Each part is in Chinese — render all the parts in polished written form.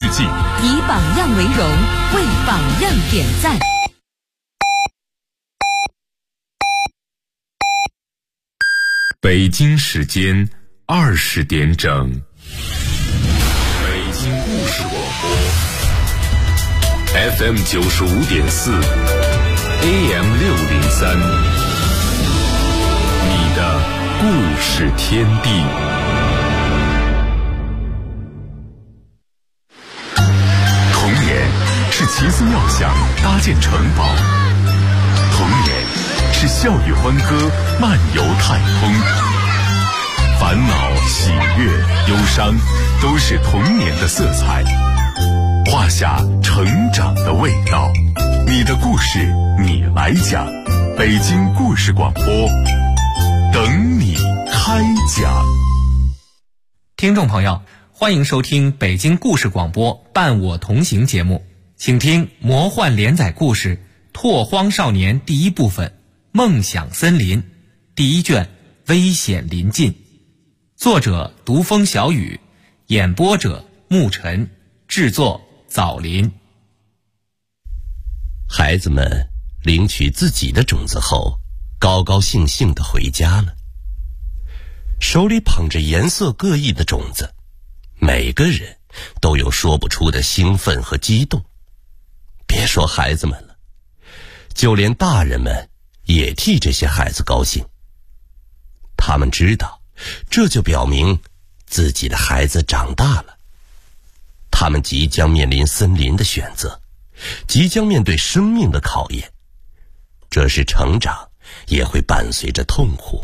际， 以榜样为荣，为榜样点赞。 北京时间20点整，北京故事广播 FM 95.4 AM 603，你的故事天地。童年是奇思妙想搭建城堡，童年是笑语欢歌漫游太空，烦恼、喜悦、忧伤都是童年的色彩，画下成长的味道。你的故事你来讲，北京故事广播等你开讲。 听众朋友，欢迎收听北京故事广播伴我同行节目，请听魔幻连载故事《拓荒少年》第一部分梦想森林第一卷危险临近，作者独风小雨，演播者沐晨，制作枣林。 孩子们领取自己的种子后，高高兴兴地回家了，手里捧着颜色各异的种子，每个人都有说不出的兴奋和激动。别说孩子们了，就连大人们也替这些孩子高兴。他们知道，这就表明自己的孩子长大了，他们即将面临森林的选择，即将面对生命的考验。这是成长，也会伴随着痛苦。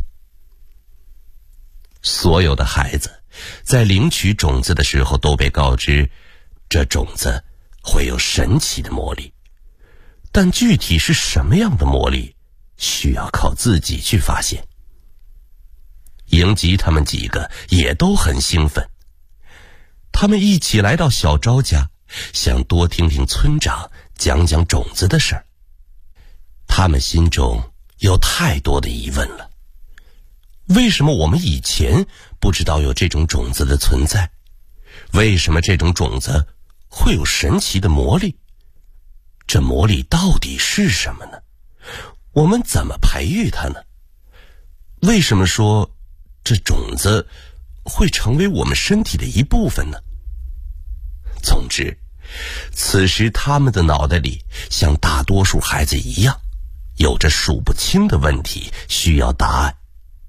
所有的孩子在领取种子的时候都被告知，这种子会有神奇的魔力，但具体是什么样的魔力，需要靠自己去发现。迎吉他们几个也都很兴奋，他们一起来到小昭家，想多听听村长讲讲种子的事儿。他们心中有太多的疑问了，为什么我们以前不知道有这种种子的存在？为什么这种种子会有神奇的魔力？这魔力到底是什么呢？我们怎么培育它呢？为什么说这种子会成为我们身体的一部分呢？总之，此时他们的脑袋里像大多数孩子一样，有着数不清的问题需要答案。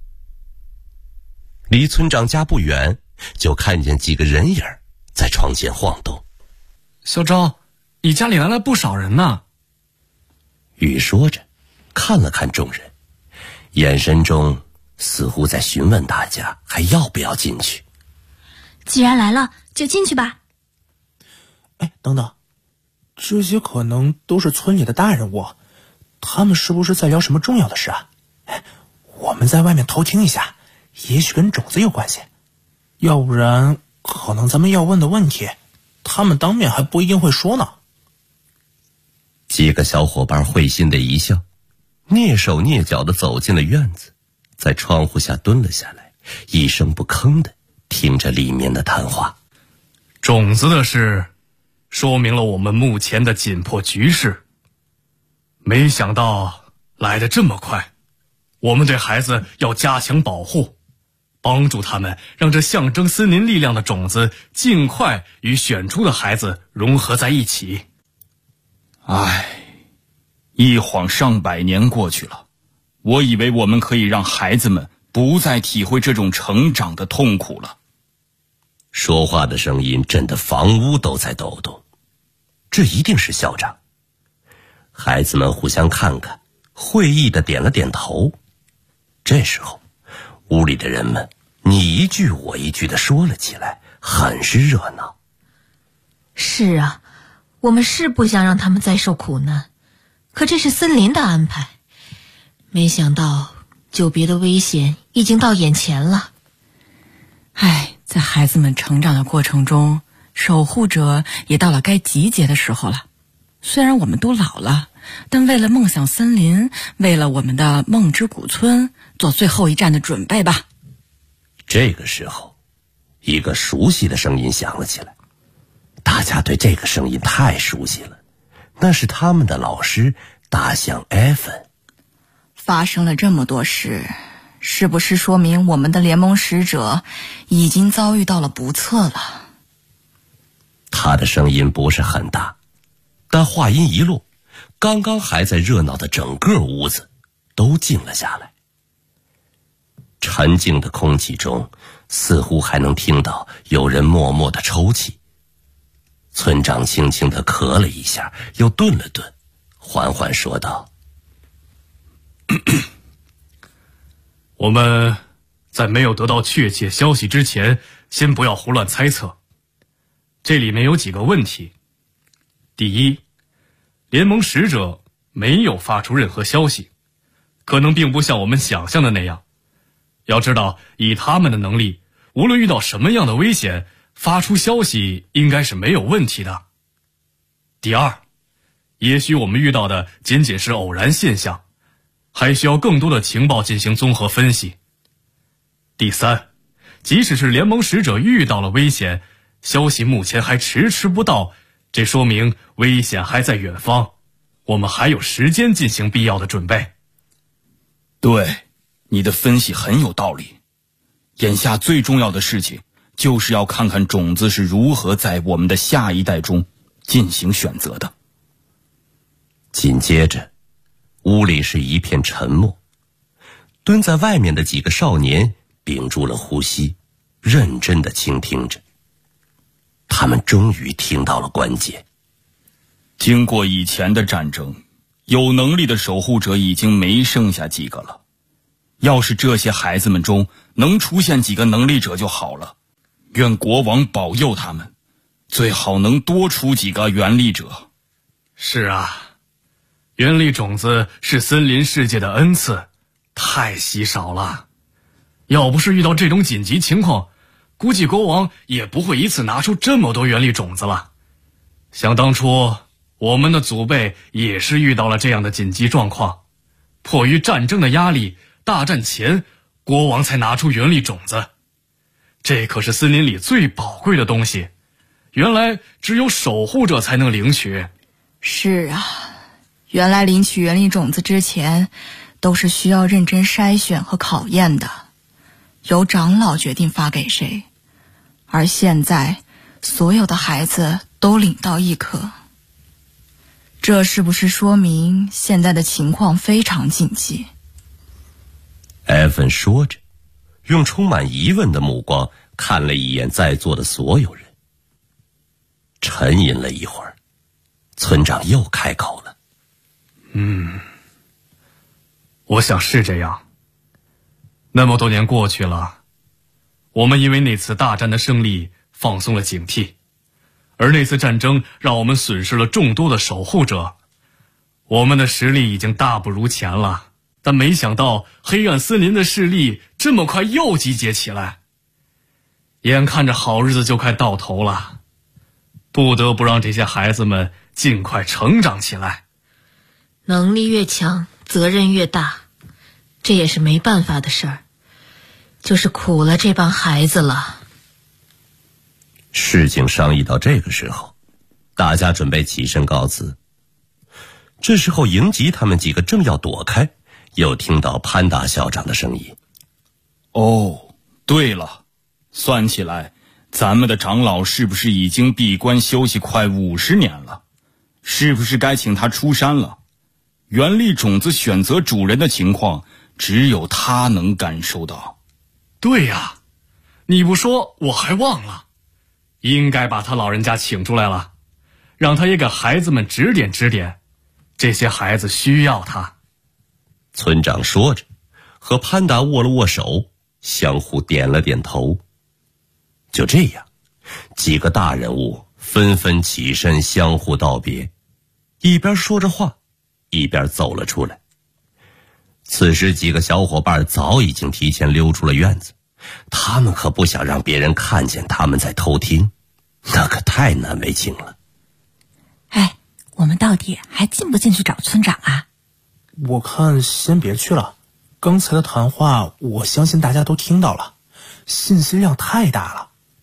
离村长家不远，就看见几个人影在窗前晃动。 小昭，你家里来了不少人呢。 雨说着看了看众人，眼神中似乎在询问大家还要不要进去。 既然来了，就进去吧。 哎，等等，这些可能都是村里的大人物，他们是不是在聊什么重要的事啊？哎，我们在外面偷听一下，也许跟种子有关系，要不然可能咱们要问的问题，他们当面还不一定会说呢。 几个小伙伴会心的一笑，蹑手蹑脚地走进了院子，在窗户下蹲了下来，一声不吭地听着里面的谈话。 种子的事说明了我们目前的紧迫局势，没想到来得这么快。我们对孩子要加强保护，帮助他们让这象征森林力量的种子尽快与选出的孩子融合在一起。 一晃上百年过去了，我以为我们可以让孩子们不再体会这种成长的痛苦了。 说话的声音震得房屋都在抖动，这一定是校长。孩子们互相看看，会意地点了点头。这时候，屋里的人们你一句我一句地说了起来，很是热闹。 是啊，我们是不想让他们再受苦难，可这是森林的安排。没想到久别的危险已经到眼前了。 在孩子们成长的过程中，守护者也到了该集结的时候了。虽然我们都老了，但为了梦想森林，为了我们的梦之谷村，做最后一战的准备吧。 这个时候，一个熟悉的声音响了起来。 大家对这个声音太熟悉了，那是他们的老师大象埃芬。 发生了这么多事，是不是说明我们的联盟使者已经遭遇到了不测了？ 他的声音不是很大，但话音一落，刚刚还在热闹的整个屋子都静了下来。沉静的空气中，似乎还能听到有人默默地抽泣。村长轻轻地咳了一下，又顿了顿，缓缓说道： 我们在没有得到确切消息之前，先不要胡乱猜测。这里面有几个问题。第一，联盟使者没有发出任何消息，可能并不像我们想象的那样。要知道，以他们的能力，无论遇到什么样的危险，发出消息应该是没有问题的。第二，也许我们遇到的仅仅是偶然现象，还需要更多的情报进行综合分析。第三，即使是联盟使者遇到了危险，消息目前还迟迟不到，这说明危险还在远方，我们还有时间进行必要的准备。 对，你的分析很有道理。眼下最重要的事情，就是要看看种子是如何在我们的下一代中进行选择的。 紧接着，屋里是一片沉默。蹲在外面的几个少年屏住了呼吸，认真地倾听着。他们终于听到了关键。 经过以前的战争，有能力的守护者已经没剩下几个了。要是这些孩子们中能出现几个能力者就好了。愿国王保佑他们，最好能多出几个原力者。 是啊，原力种子是森林世界的恩赐，太稀少了。要不是遇到这种紧急情况，估计国王也不会一次拿出这么多原力种子了。想当初，我们的祖辈也是遇到了这样的紧急状况，迫于战争的压力，大战前，国王才拿出原力种子。这可是森林里最宝贵的东西，原来只有守护者才能领取。 是啊，原来领取原力种子之前，都是需要认真筛选和考验的，由长老决定发给谁。而现在，所有的孩子都领到一颗。这是不是说明现在的情况非常紧急？ 埃芬说着，用充满疑问的目光看了一眼在座的所有人。沉吟了一会儿，村长又开口了： 我想是这样。那么多年过去了，我们因为那次大战的胜利放松了警惕，而那次战争让我们损失了众多的守护者。我们的实力已经大不如前了，但没想到黑暗森林的势力这么快又集结起来。眼看着好日子就快到头了，不得不让这些孩子们尽快成长起来。 能力越强，责任越大，这也是没办法的事儿，就是苦了这帮孩子了。 事情商议到这个时候，大家准备起身告辞。这时候迎吉他们几个正要躲开，又听到潘大校长的声音： 哦，对了，算起来，咱们的长老是不是已经闭关休息快50年了？是不是该请他出山了？原力种子选择主人的情况，只有他能感受到。 对呀，你不说我还忘了，应该把他老人家请出来了，让他也给孩子们指点指点，这些孩子需要他。 村长说着，和潘达握了握手，相互点了点头。就这样，几个大人物纷纷起身相互道别，一边说着话，一边走了出来。此时几个小伙伴早已经提前溜出了院子，他们可不想让别人看见他们在偷听，那可太难为情了。 哎，我们到底还进不进去找村长啊？ 我看先别去了，刚才的谈话我相信大家都听到了，信息量太大了。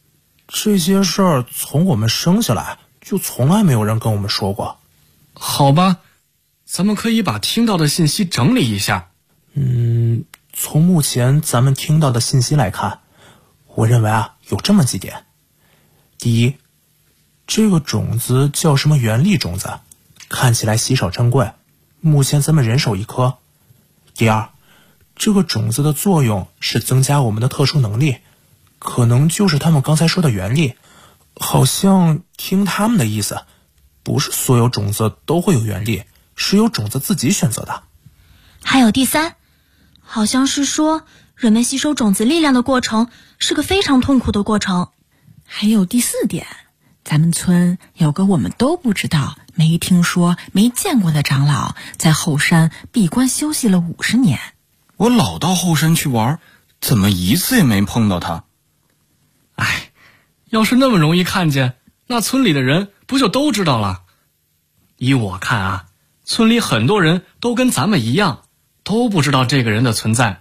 这些事儿从我们生下来就从来没有人跟我们说过。 好吧，咱们可以把听到的信息整理一下。 从目前咱们听到的信息来看，我认为有这么几点。第一，这个种子叫什么原力种子，看起来稀少珍贵，目前咱们人手一颗。第二，这个种子的作用是增加我们的特殊能力，可能就是他们刚才说的原力。好像听他们的意思，不是所有种子都会有原力，是由种子自己选择的。 还有第三，好像是说人们吸收种子力量的过程是个非常痛苦的过程。 还有第4点，咱们村有个我们都不知道、没听说、没见过的长老，在后山闭关休息了50年。 我老到后山去玩，怎么一次也没碰到他？ 哎，要是那么容易看见，那村里的人不就都知道了？依我看村里很多人都跟咱们一样，都不知道这个人的存在。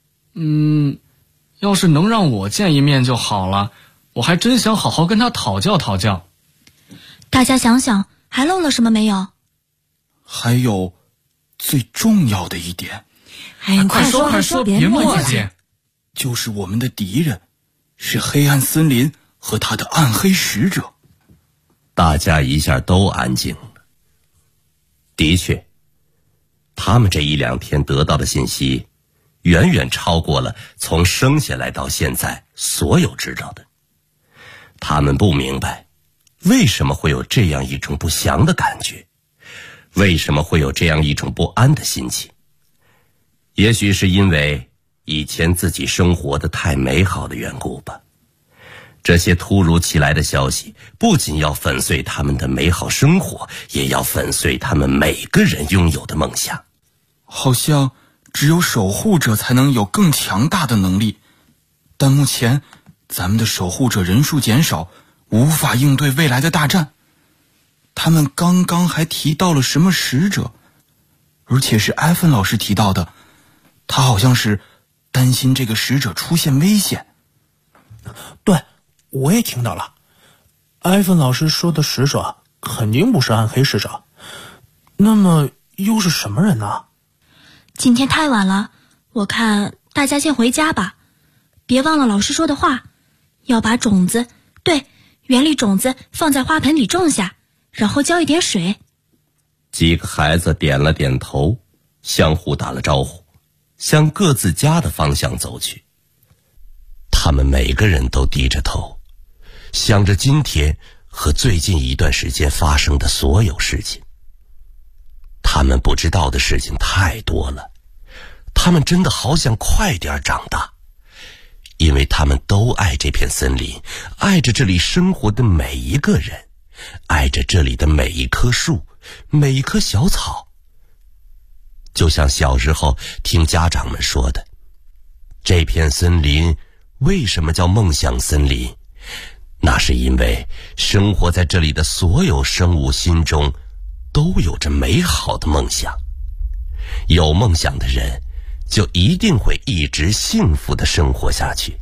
要是能让我见一面就好了，我还真想好好跟他讨教讨教。 大家想想，还漏了什么没有？ 还有最重要的一点， 快说，别墨迹。 就是我们的敌人是黑暗森林和他的暗黑使者。 大家一下都安静了。的确，他们这1-2天得到的信息远远超过了从生下来到现在所有知道的。他们不明白为什么会有这样一种不祥的感觉，为什么会有这样一种不安的心情。也许是因为以前自己生活的太美好的缘故吧。这些突如其来的消息不仅要粉碎他们的美好生活，也要粉碎他们每个人拥有的梦想。 好像只有守护者才能有更强大的能力，但目前咱们的守护者人数减少，无法应对未来的大战。他们刚刚还提到了什么使者，而且是艾芬老师提到的，他好像是担心这个使者出现危险。 对，我也听到了。艾芬老师说的使者肯定不是暗黑使者，那么又是什么人呢？ 今天太晚了，我看大家先回家吧。别忘了老师说的话，要把种子，对，原力种子放在花盆里种下，然后浇一点水。 几个孩子点了点头，相互打了招呼，向各自家的方向走去。他们每个人都低着头，想着今天和最近一段时间发生的所有事情。他们不知道的事情太多了，他们真的好想快点长大，因为他们都爱这片森林，爱着这里生活的每一个人，爱着这里的每一棵树，每一棵小草。就像小时候听家长们说的，这片森林为什么叫梦想森林？那是因为生活在这里的所有生物心中都有着美好的梦想。有梦想的人就一定会一直幸福地生活下去。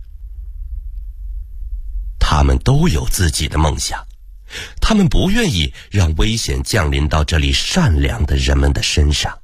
他们都有自己的梦想，他们不愿意让危险降临到这里善良的人们的身上。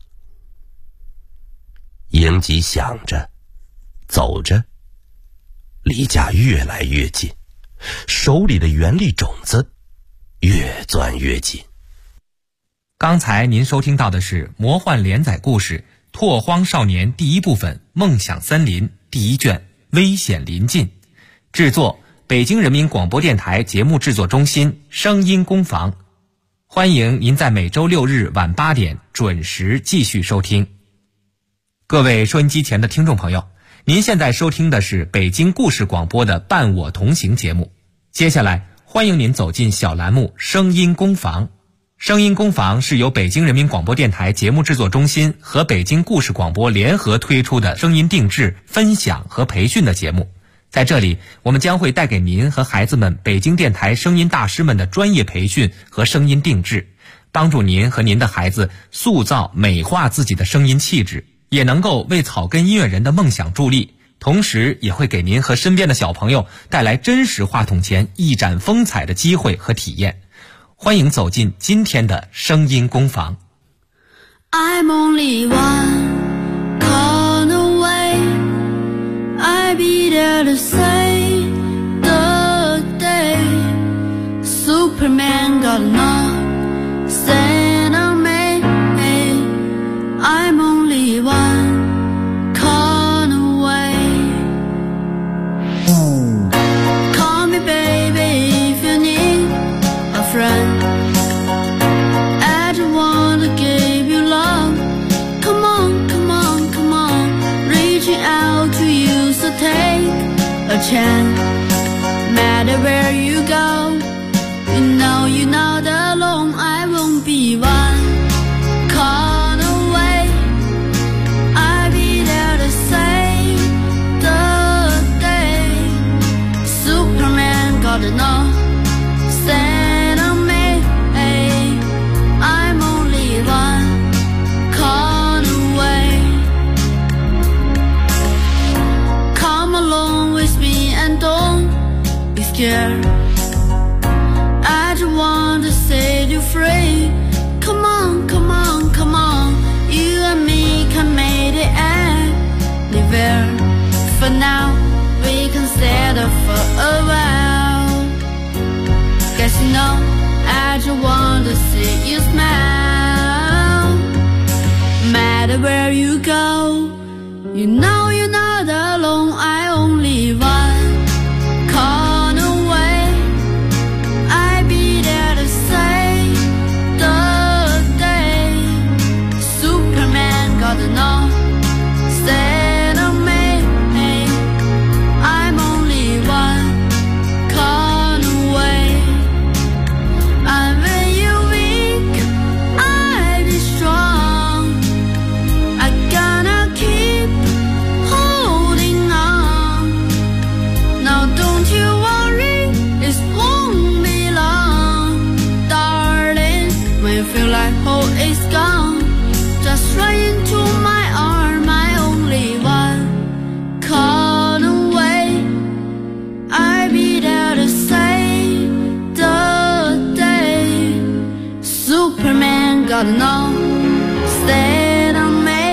英吉想着，走着，离家越来越近，手里的原力种子越攥越紧。 刚才您收听到的是魔幻连载故事《拓荒少年》第1部分《梦想森林》第1卷危险临近，制作北京人民广播电台节目制作中心声音工坊。欢迎您在每周6日晚8点准时继续收听。各位收音机前的听众朋友，您现在收听的是北京故事广播的伴我同行节目。接下来欢迎您走进小栏目声音工坊。声音工坊是由北京人民广播电台节目制作中心和北京故事广播联合推出的声音定制、分享和培训的节目。在这里，我们将会带给您和孩子们北京电台声音大师们的专业培训和声音定制，帮助您和您的孩子塑造、美化自己的声音气质，也能够为草根音乐人的梦想助力， 同时也会给您和身边的小朋友带来真实话筒前一展风采的机会和体验。欢迎走进今天的声音工坊。 I'm only one call away, I'll be there to save the day. Superman got enough, send on me. I'm only one call away. Call me baby if you need a friend. I just wanna give you love. Come on, come on, come on. Reaching out to you, so take a chance. Matter where you go, you're not alone. I won't be one call away. I'll be there to save the day. Superman got enough, stand on me. I'm only one call away. Come along with me and don't be scared. I just want to set you free. Come on, come on, come on. You and me can make it anywhere. For now, we can settle for a while. Guess you know, I just want to see you smile. Matter where you go, you know you're not alone. I only one call away. I'll be there to save the day. Superman got enough, stand on me. I'm only one call away. And when you're weak, I'll be strong. I gotta keep holding on. Now don't you worry, it won't be long, darling. When you feel like hope is gone, just run into my arm. I only one call away. I'll be there to save the day. Superman got enough, stand on me.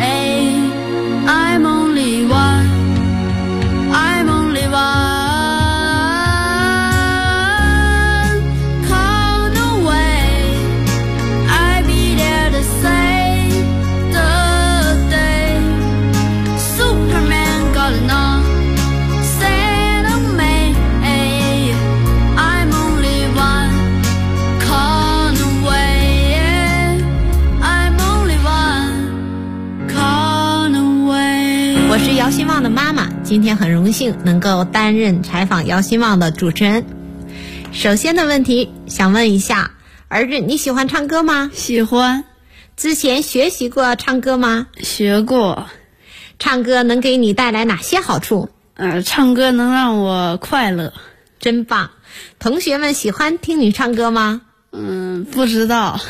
I'm only one, I'm only one call away. I'll be there to save the day. Superman got enough, stand on me. I'm only one call away. I'm only one call away. 我是姚希望的妈妈，今天很荣幸能够担任采访姚希望的主持人。首先的问题想问一下，儿子你喜欢唱歌吗？ 喜欢。 之前学习过唱歌吗？ 学过。 唱歌能给你带来哪些好处？ 唱歌能让我快乐。 真棒。同学们喜欢听你唱歌吗？ 不知道。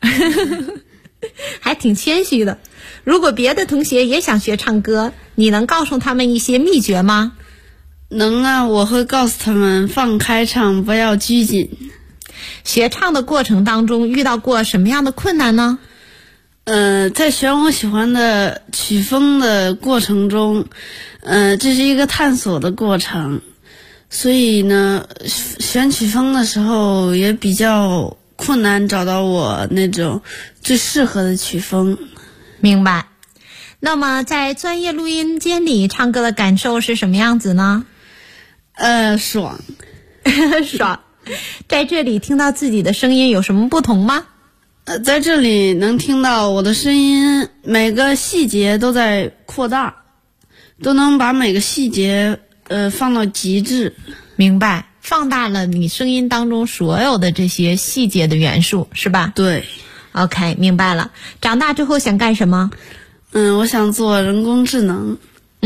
还挺谦虚的。如果别的同学也想学唱歌，你能告诉他们一些秘诀吗？ 能啊，我会告诉他们放开唱，不要拘谨。 学唱的过程当中遇到过什么样的困难呢？ 在选我喜欢的曲风的过程中，这是一个探索的过程，所以呢，选曲风的时候也比较困难，找到我那种最适合的曲风。 明白。那么在专业录音间里唱歌的感受是什么样子呢？ 爽。 爽。在这里听到自己的声音有什么不同吗？ 在这里能听到我的声音，每个细节都在扩大，都能把每个细节放到极致。 明白，放大了你声音当中所有的这些细节的元素，是吧？ 对。 OK， 明白了。长大之后想干什么？ 我想做人工智能。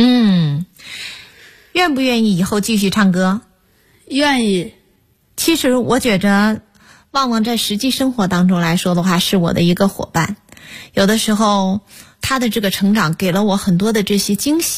愿不愿意以后继续唱歌？ 愿意。 其实我觉着旺旺在实际生活当中来说的话，是我的一个伙伴。有的时候他的这个成长给了我很多的这些惊喜。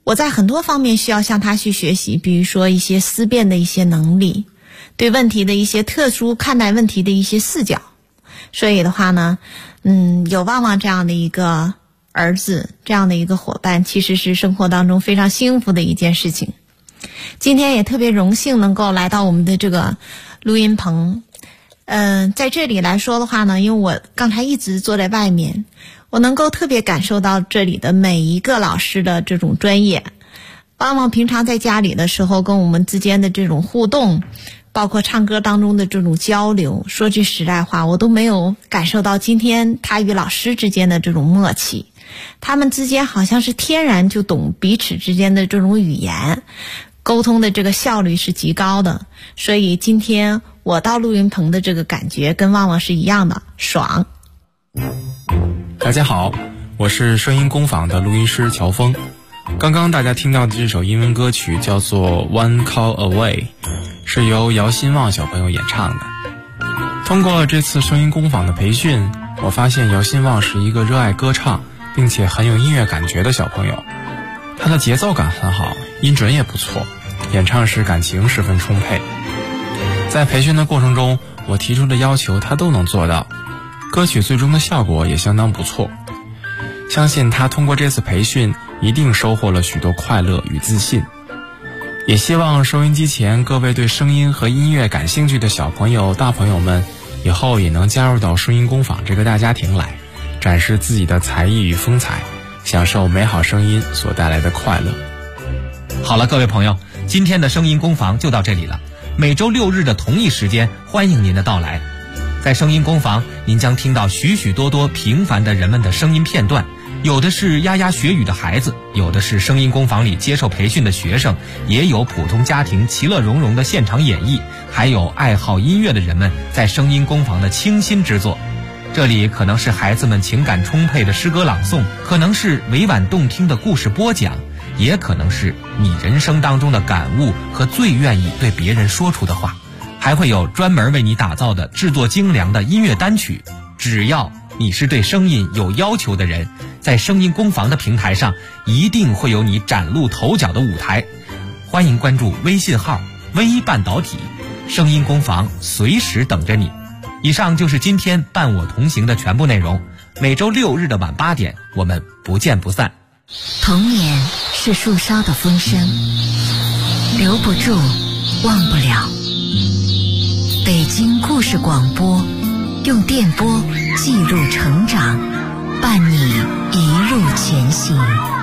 我在很多方面需要向他去学习，比如说一些思辨的一些能力，对问题的一些特殊看待问题的一些视角。所以的话呢，有旺旺这样的一个儿子，这样的一个伙伴，其实是生活当中非常幸福的一件事情。今天也特别荣幸能够来到我们的这个录音棚。在这里来说的话呢，因为我刚才一直坐在外面，我能够特别感受到这里的每一个老师的这种专业。旺旺平常在家里的时候跟我们之间的这种互动，包括唱歌当中的这种交流，说句实在话，我都没有感受到今天他与老师之间的这种默契。他们之间好像是天然就懂彼此之间的这种语言，沟通的这个效率是极高的。所以今天我到录音棚的这个感觉跟旺旺是一样的，爽。 大家好，我是声音工坊的录音师乔峰。刚刚大家听到的这首英文歌曲叫做 One Call Away， 是由姚新旺小朋友演唱的。通过这次声音工坊的培训，我发现姚新旺是一个热爱歌唱并且很有音乐感觉的小朋友。他的节奏感很好，音准也不错，演唱时感情十分充沛。在培训的过程中，我提出的要求他都能做到，歌曲最终的效果也相当不错。相信他通过这次培训一定收获了许多快乐与自信。也希望收音机前各位对声音和音乐感兴趣的小朋友大朋友们，以后也能加入到声音工坊这个大家庭来，展示自己的才艺与风采，享受美好声音所带来的快乐。 好了，各位朋友，今天的声音工坊就到这里了。每周6日的同一时间，欢迎您的到来。在声音工坊，您将听到许许多多平凡的人们的声音片段，有的是牙牙学语的孩子，有的是声音工坊里接受培训的学生，也有普通家庭其乐融融的现场演绎，还有爱好音乐的人们在声音工坊的倾心之作。这里可能是孩子们情感充沛的诗歌朗诵，可能是委婉动听的故事播讲，也可能是你人生当中的感悟和最愿意对别人说出的话，还会有专门为你打造的制作精良的音乐单曲。只要你是对声音有要求的人，在声音工坊的平台上一定会有你崭露头角的舞台。欢迎关注微信号微半导体，声音工坊随时等着你。以上就是今天伴我同行的全部内容，每周6日的晚8点，我们不见不散。 童年是树梢的风声，留不住，忘不了。北京故事广播，用电波记录成长，伴你一路前行。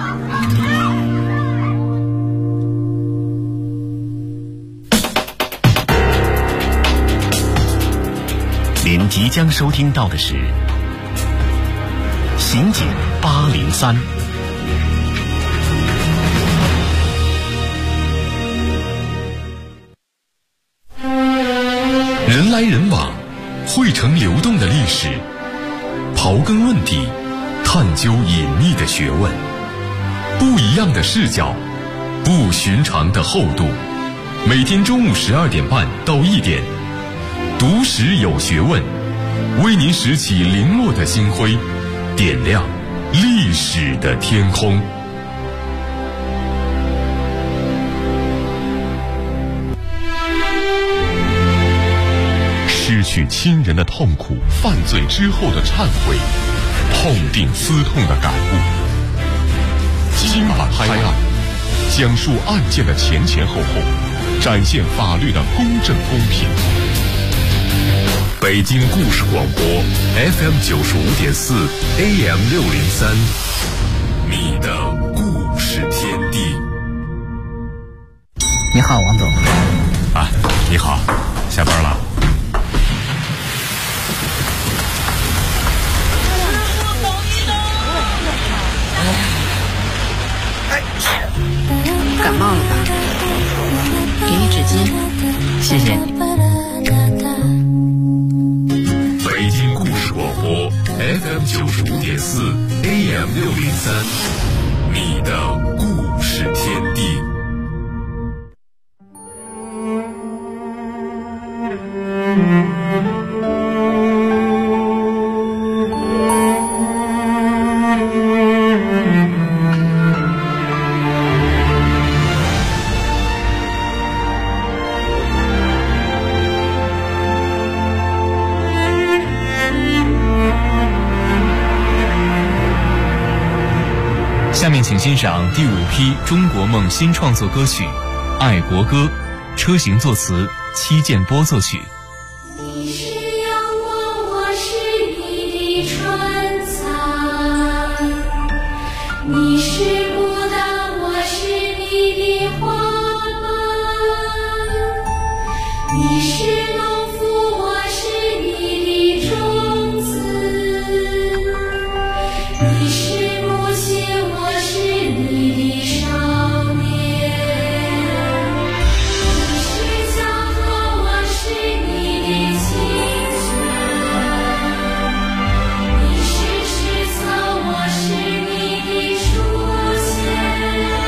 您即将收听到的是刑警803。人来人往，汇成流动的历史，刨根问底，探究隐秘的学问，不一样的视角，不寻常的厚度。每天中午12点半到1点，读史有学问，为您拾起零落的星辉，点亮历史的天空。失去亲人的痛苦，犯罪之后的忏悔，痛定思痛的感悟。今晚拍案，讲述案件的前前后后，展现法律的公正公平。北京故事广播 FM 95.4 AM 603，你的故事天地。 你好，王总。 啊，你好，下班了。 感冒了吧？给你纸巾，谢谢你。 北京故事广播 FM 95.4 AM 603，你的故事天地。 下面请欣赏第5批中国梦新创作歌曲《爱国歌》，车行作词，戚建波作曲。 你是阳光，我是你的春蚕，你是牡丹，我是你的花瓣，你是农夫，我是你的种子，你是母亲，我是你的少年，你是江河，我是你的清泉，你是石头，我是你的书签，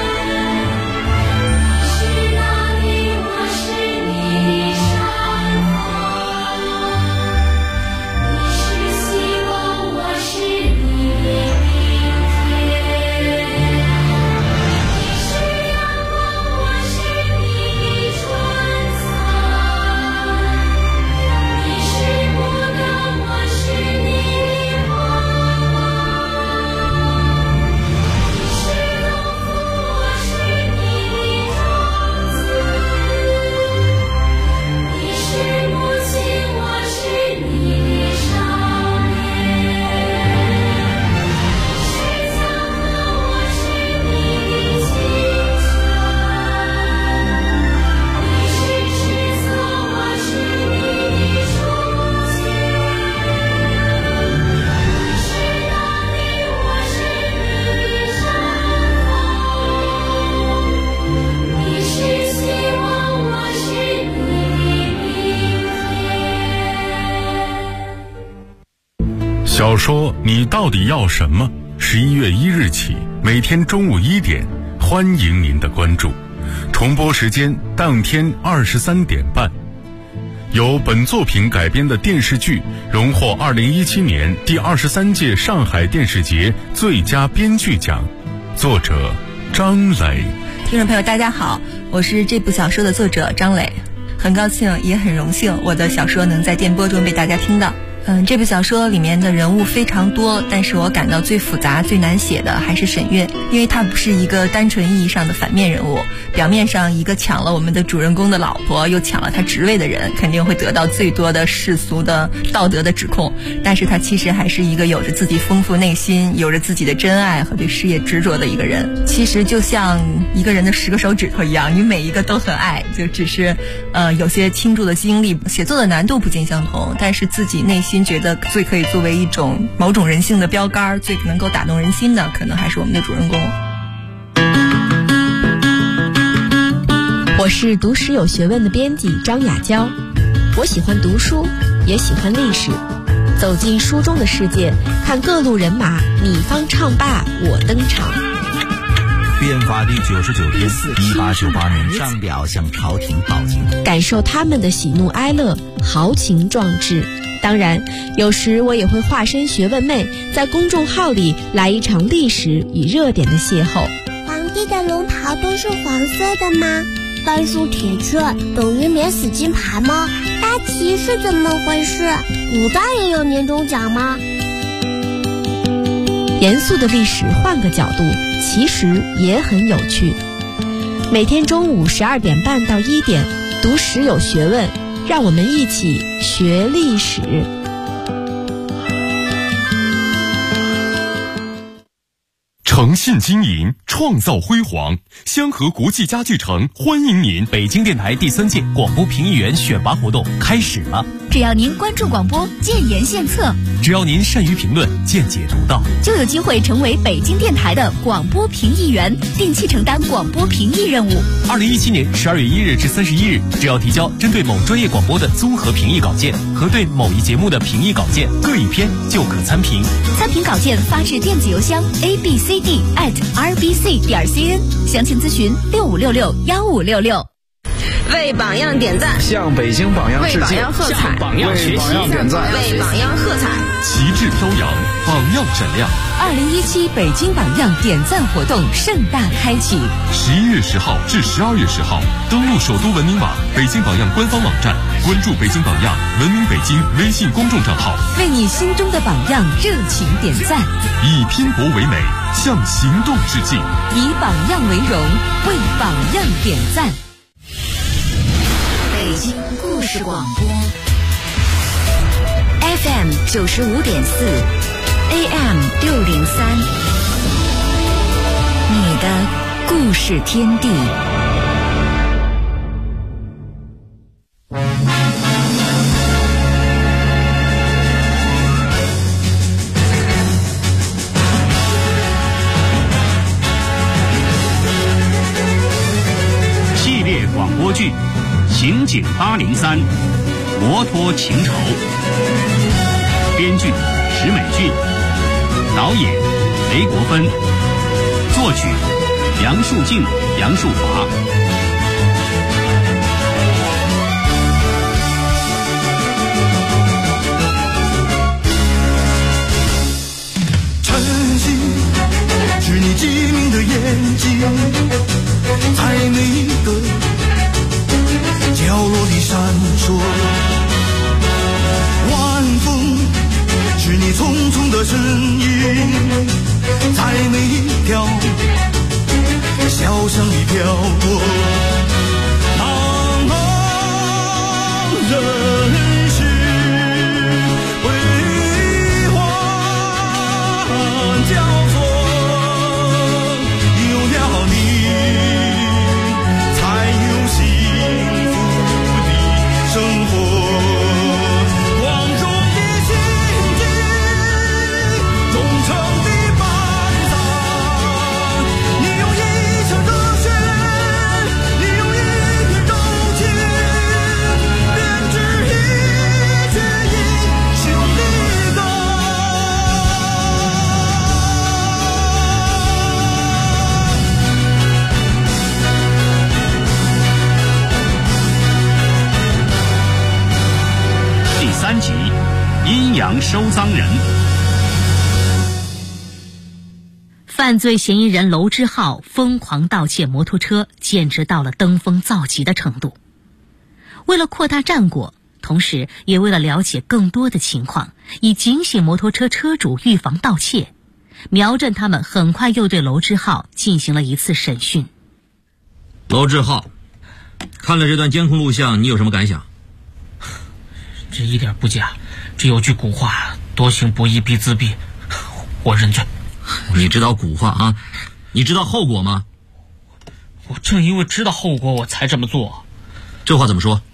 你是大地，我是你的山峰，你是希望，我是你的明天，你是阳光，我是你的春蚕，你是牡丹，我是你的花瓣，你是农夫，我是你的种子，你是母亲，我是你的少年，你是江河，我是你的清泉，你是石头，我是你的书签，你是大地，我是你的山峰，你是希望，我是你的明天。 小说《你到底要什么》11月1日起，每天中午1点，欢迎您的关注。重播时间当天23点半。由本作品改编的电视剧荣获2017年第23届上海电视节最佳编剧奖，作者张磊。 听众朋友大家好，我是这部小说的作者张磊，很高兴也很荣幸我的小说能在电波中被大家听到。这部小说里面的人物非常多，但是我感到最复杂最难写的还是沈月，因为她不是一个单纯意义上的反面人物，表面上一个抢了我们的主人公的老婆又抢了他职位的人，肯定会得到最多的世俗的道德的指控，但是她其实还是一个有着自己丰富内心，有着自己的真爱和对事业执着的一个人。其实就像一个人的10个手指头一样，你每一个都很爱，就只是有些倾注的精力，写作的难度不尽相同，但是自己内心觉得最可以作为一种某种人性的标杆，最能够打动人心的，可能还是我们的主人公。 我是读史有学问的编辑张雅娇，我喜欢读书，也喜欢历史，走进书中的世界，看各路人马，你方唱罢我登场。 变法第99天，1898年，上表向朝廷报警， 感受他们的喜怒哀乐，豪情壮志。当然，有时我也会化身学问妹，在公众号里来一场历史与热点的邂逅。 皇帝的龙袍都是黄色的吗？半数铁券等于免死金牌吗？大旗是怎么回事？古代也有年终奖吗？ 严肃的历史换个角度，其实也很有趣。每天中午12点半到1点，读史有学问，让我们一起学历史。 诚信经营，创造辉煌。香河国际家具城欢迎您！ 北京电台第3届广播评议员选拔活动开始了。 只要您关注广播，建言献策； 只要您善于评论，见解独到， 就有机会成为北京电台的广播评议员，定期承担广播评议任务。 2017年12月1日至31日，只要提交针对某专业广播的综合评议稿件和对某一节目的评议稿件各一篇，就可参评。 参评稿件发至电子邮箱 abcd@rbc.cn， 详情咨询65661566。 为榜样点赞， 向北京榜样致敬， 为榜样喝彩， 向榜样学习，为榜样点赞， 为榜样喝彩。 旗帜飘扬，榜样闪亮。 2017北京榜样点赞活动盛大开启 ，11月10号至12月10号，登录首都文明网、北京榜样官方网站，关注北京榜样、文明北京微信公众账号， 为你心中的榜样热情点赞， 以拼搏为美，向行动致敬， 以榜样为荣，为榜样点赞。北京故事广播 FM 95.4 AM 603，你的故事天地。 系列广播剧《刑警803》，摩托情仇。编剧石美俊，导演雷国芬，作曲杨树静、杨树华。 晨曦是你机敏的眼睛，在每个角落里闪烁。晚风是你匆匆的身影，在每一条小巷里飘过。茫茫人世悲欢交错，有了你才有幸福的生活。 3集阴阳收赃人。 犯罪嫌疑人娄之浩疯狂盗窃摩托车，简直到了登峰造极的程度。为了扩大战果，同时也为了了解更多的情况，以警醒摩托车车主预防盗窃，苗振他们很快又对娄之浩进行了一次审讯。 娄之浩，看了这段监控录像，你有什么感想？ 这一点不假，只有句古话，多行不义必自毙，我认罪。 你知道古话啊？你知道后果吗？ 我正因为知道后果，我才这么做。 这话怎么说？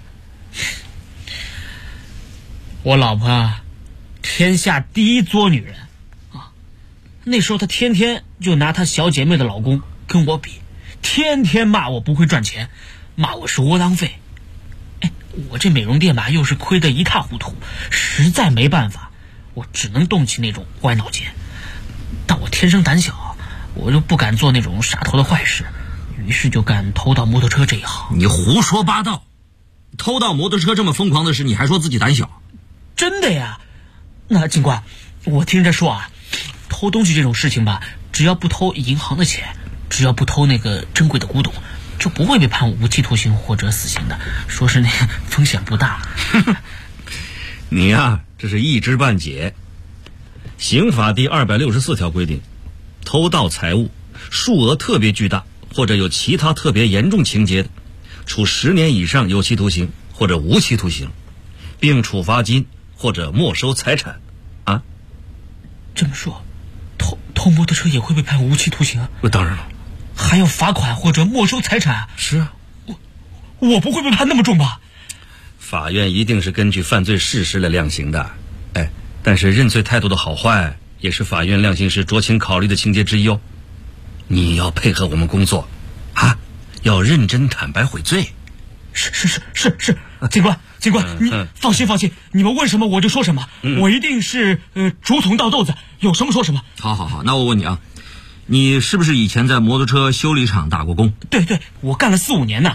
我老婆啊，天下第一作女人啊！那时候她天天就拿她小姐妹的老公跟我比，天天骂我不会赚钱，骂我是窝囊废。我这美容店吧，又是亏得一塌糊涂，实在没办法，我只能动起那种歪脑筋。但我天生胆小，我就不敢做那种傻头的坏事，于是就干偷盗摩托车这一行。 你胡说八道！偷盗摩托车这么疯狂的事，你还说自己胆小？ 真的呀！那警官，我听着说啊，偷东西这种事情吧，只要不偷银行的钱，只要不偷那个珍贵的古董，就不会被判无期徒刑或者死刑的，说是那个风险不大。 你呀，这是一知半解。刑法第264条规定，偷盗财物数额特别巨大或者有其他特别严重情节的，处10年以上有期徒刑或者无期徒刑，并处罚金或者没收财产。啊？ 这么说，偷摩托车也会被判无期徒刑啊？ 当然了。 还要罚款或者没收财产？ 是啊。 我不会被判那么重吧？ 法院一定是根据犯罪事实来量刑的。但是认罪态度的好坏也是法院量刑时酌情考虑的情节之一哦。你要配合我们工作啊，要认真坦白悔罪。 是，警官，你放心，你们问什么我就说什么，我一定是竹筒倒豆子，有什么说什么。 好，那我问你啊，你是不是以前在摩托车修理厂打过工？ 对，我干了4-5年呢。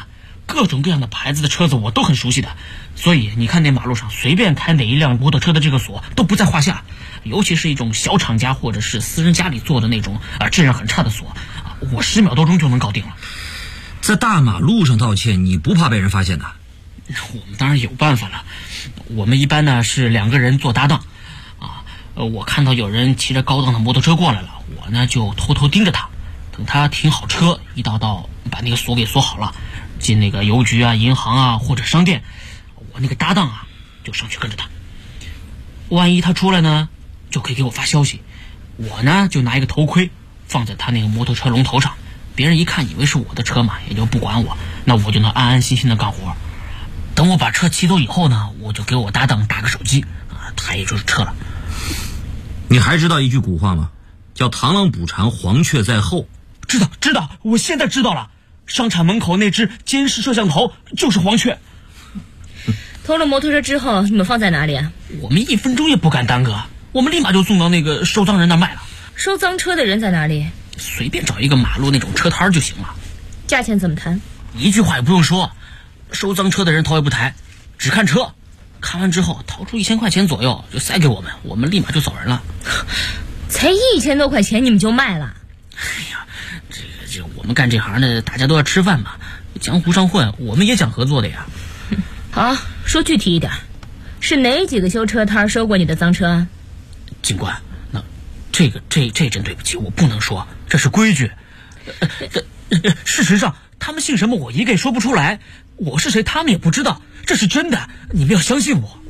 各种各样的牌子的车子我都很熟悉的，所以你看那马路上随便开哪一辆摩托车的这个锁都不在话下，尤其是一种小厂家或者是私人家里做的那种质量很差的锁，我10秒多钟就能搞定了。 在大马路上盗窃，你不怕被人发现的？ 我们当然有办法了，我们一般呢是2个人做搭档，我看到有人骑着高档的摩托车过来了，我呢就偷偷盯着他，等他停好车，一道道把那个锁给锁好了，进那个邮局啊、银行啊或者商店，我那个搭档啊就上去跟着他。万一他出来呢，就可以给我发消息，我呢就拿一个头盔放在他那个摩托车龙头上，别人一看以为是我的车嘛，也就不管我，那我就能安安心心的干活。等我把车骑走以后呢，我就给我搭档打个手机，他也就是撤了。 你还知道一句古话吗？叫螳螂捕蝉，黄雀在后。 知道，我现在知道了。商场门口那只监视摄像头就是黄雀。 偷了摩托车之后，你们放在哪里啊？ 我们1分钟也不敢耽搁，我们立马就送到那个收赃人那卖了。 收赃车的人在哪里？ 随便找一个马路那种车摊就行了。 价钱怎么谈？ 一句话也不用说，收赃车的人头也不抬，只看车，看完之后掏出1000块钱左右就塞给我们，我们立马就走人了。 才1000多块钱你们就卖了？ 哎呀，这我们干这行的，大家都要吃饭嘛，江湖上混，我们也讲合作的呀。 好，说具体一点，是哪几个修车摊收过你的赃车？ 警官，那这真对不起，我不能说，这是规矩。事实上他们姓什么我一个也说不出来，我是谁他们也不知道，这是真的，你们要相信我。